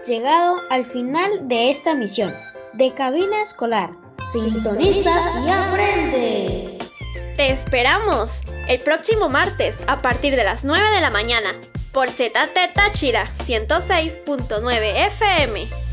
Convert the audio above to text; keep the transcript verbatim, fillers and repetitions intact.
hemos llegado al final de esta misión de Cabina Escolar. Sintoniza y aprende. Te esperamos el próximo martes a partir de las nueve de la mañana por Z T Táchira ciento seis punto nueve F M.